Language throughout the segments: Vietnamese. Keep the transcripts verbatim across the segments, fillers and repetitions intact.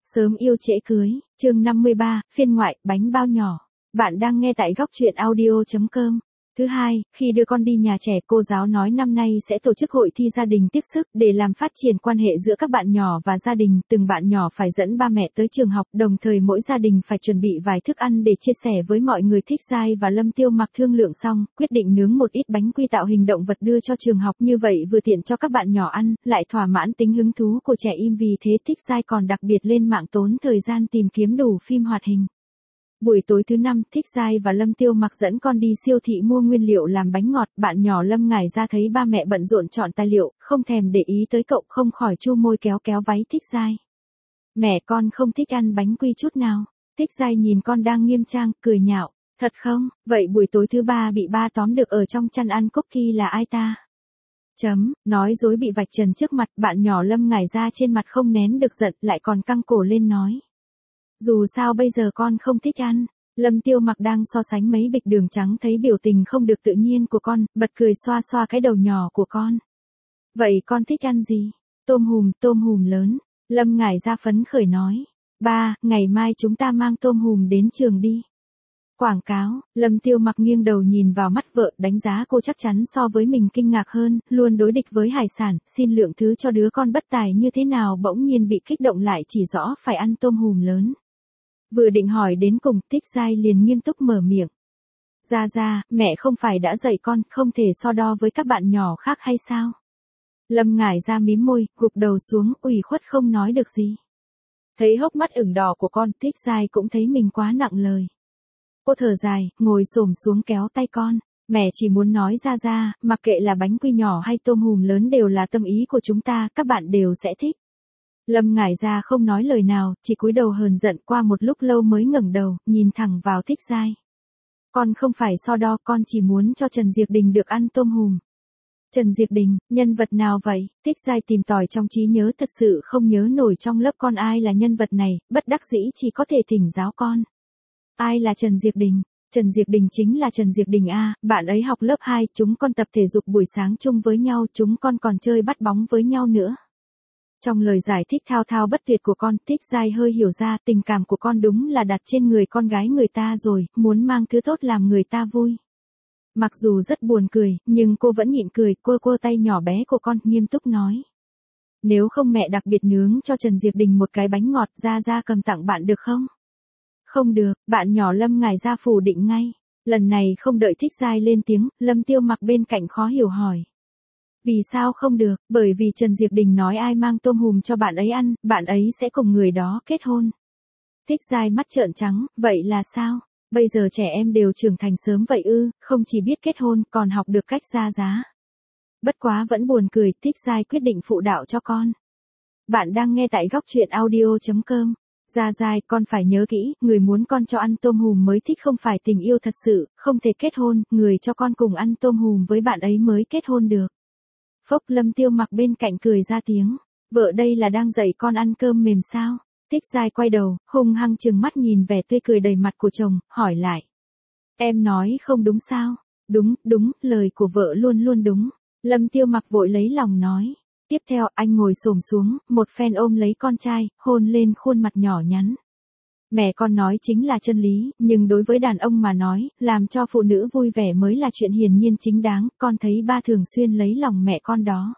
Sớm yêu trễ cưới, chương năm mươi ba, phiên ngoại, bánh bao nhỏ. Bạn đang nghe tại góc truyện audio chấm com. Thứ hai, khi đưa con đi nhà trẻ, cô giáo nói năm nay sẽ tổ chức hội thi gia đình tiếp sức để làm phát triển quan hệ giữa các bạn nhỏ và gia đình. Từng bạn nhỏ phải dẫn ba mẹ tới trường học, đồng thời mỗi gia đình phải chuẩn bị vài thức ăn để chia sẻ với mọi người. Thích Giai và Lâm Tiêu Mặc thương lượng xong, quyết định nướng một ít bánh quy tạo hình động vật đưa cho trường học, như vậy vừa tiện cho các bạn nhỏ ăn, lại thỏa mãn tính hứng thú của trẻ em. Vì thế Thích Giai còn đặc biệt lên mạng tốn thời gian tìm kiếm đủ phim hoạt hình. Buổi tối thứ năm, Thích Giai và Lâm Tiêu Mặc dẫn con đi siêu thị mua nguyên liệu làm bánh ngọt. Bạn nhỏ Lâm Ngải Ra thấy ba mẹ bận rộn chọn tài liệu, không thèm để ý tới cậu, không khỏi chu môi kéo kéo váy Thích Giai. Mẹ con không thích ăn bánh quy chút nào. Thích Giai nhìn con đang nghiêm trang, cười nhạo. Thật không? Vậy buổi tối thứ ba bị ba tóm được ở trong chăn ăn cookie là ai ta? Chấm, nói dối bị vạch trần trước mặt. Bạn nhỏ Lâm Ngải Ra trên mặt không nén được giận, lại còn căng cổ lên nói. Dù sao bây giờ con không thích ăn. Lâm Tiêu Mặc đang so sánh mấy bịch đường trắng, thấy biểu tình không được tự nhiên của con, bật cười xoa xoa cái đầu nhỏ của con. Vậy con thích ăn gì? Tôm hùm, tôm hùm lớn. Lâm Ngải Ra phấn khởi nói. Ba, ngày mai chúng ta mang tôm hùm đến trường đi. Quảng cáo. Lâm Tiêu Mặc nghiêng đầu nhìn vào mắt vợ, đánh giá cô chắc chắn so với mình kinh ngạc hơn, luôn đối địch với hải sản, xin lượng thứ cho đứa con bất tài như thế nào. Bỗng nhiên bị kích động lại chỉ rõ phải ăn tôm hùm lớn. Vừa định hỏi đến cùng, Thích Giai liền nghiêm túc mở miệng. Ra ra, mẹ không phải đã dạy con, không thể so đo với các bạn nhỏ khác hay sao? Lâm Ngải Ra mím môi, gục đầu xuống, ủy khuất không nói được gì. Thấy hốc mắt ửng đỏ của con, Thích Giai cũng thấy mình quá nặng lời. Cô thở dài, ngồi xổm xuống kéo tay con. Mẹ chỉ muốn nói ra ra, mặc kệ là bánh quy nhỏ hay tôm hùm lớn đều là tâm ý của chúng ta, các bạn đều sẽ thích. Lâm Ngải Ra không nói lời nào, chỉ cúi đầu hờn giận. Qua một lúc lâu mới ngẩng đầu, nhìn thẳng vào Thích Giai. Con không phải so đo, con chỉ muốn cho Trần Diệp Đình được ăn tôm hùm. Trần Diệp Đình, nhân vật nào vậy? Thích Giai tìm tòi trong trí nhớ, thật sự không nhớ nổi trong lớp con ai là nhân vật này, bất đắc dĩ chỉ có thể thỉnh giáo con. Ai là Trần Diệp Đình? Trần Diệp Đình chính là Trần Diệp Đình a, bạn ấy học lớp hai, chúng con tập thể dục buổi sáng chung với nhau, chúng con còn chơi bắt bóng với nhau nữa. Trong lời giải thích thao thao bất tuyệt của con, Thích Giai hơi hiểu ra tình cảm của con đúng là đặt trên người con gái người ta rồi, muốn mang thứ tốt làm người ta vui. Mặc dù rất buồn cười, nhưng cô vẫn nhịn cười, quơ quơ tay nhỏ bé của con, nghiêm túc nói. Nếu không mẹ đặc biệt nướng cho Trần Diệp Đình một cái bánh ngọt, ra ra cầm tặng bạn được không? Không được, bạn nhỏ Lâm Ngải Ra phủ định ngay. Lần này không đợi Thích Giai lên tiếng, Lâm Tiêu Mặc bên cạnh khó hiểu hỏi. Vì sao không được? Bởi vì Trần Diệp Đình nói ai mang tôm hùm cho bạn ấy ăn, bạn ấy sẽ cùng người đó kết hôn. Thích Giai mắt trợn trắng, vậy là sao? Bây giờ trẻ em đều trưởng thành sớm vậy ư, không chỉ biết kết hôn, còn học được cách ra giá. Bất quá vẫn buồn cười, Thích Giai quyết định phụ đạo cho con. Bạn đang nghe tại góc truyện audio chấm com. Ra Giai, con phải nhớ kỹ, người muốn con cho ăn tôm hùm mới thích, không phải tình yêu thật sự, không thể kết hôn, người cho con cùng ăn tôm hùm với bạn ấy mới kết hôn được. Phốc, Lâm Tiêu Mặc bên cạnh cười ra tiếng. Vợ đây là đang dạy con ăn cơm mềm sao? Thích Giai quay đầu, hung hăng trừng mắt nhìn vẻ tươi cười đầy mặt của chồng, hỏi lại. Em nói không đúng sao? Đúng, đúng, lời của vợ luôn luôn đúng. Lâm Tiêu Mặc vội lấy lòng nói. Tiếp theo anh ngồi xổm xuống, một phen ôm lấy con trai, hôn lên khuôn mặt nhỏ nhắn. Mẹ con nói chính là chân lý, nhưng đối với đàn ông mà nói, làm cho phụ nữ vui vẻ mới là chuyện hiển nhiên chính đáng, con thấy ba thường xuyên lấy lòng mẹ con đó.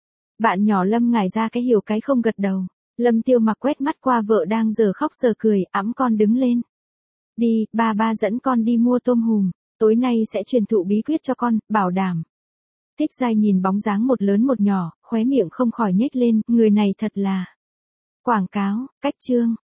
Bạn nhỏ Lâm Ngải Ra cái hiểu cái không gật đầu. Lâm Tiêu Mặc quét mắt qua vợ đang giờ khóc giờ cười, ẵm con đứng lên. Đi, ba ba dẫn con đi mua tôm hùm, tối nay sẽ truyền thụ bí quyết cho con, bảo đảm. Thích Giai nhìn bóng dáng một lớn một nhỏ, khóe miệng không khỏi nhếch lên, người này thật là. Quảng cáo, cách chương.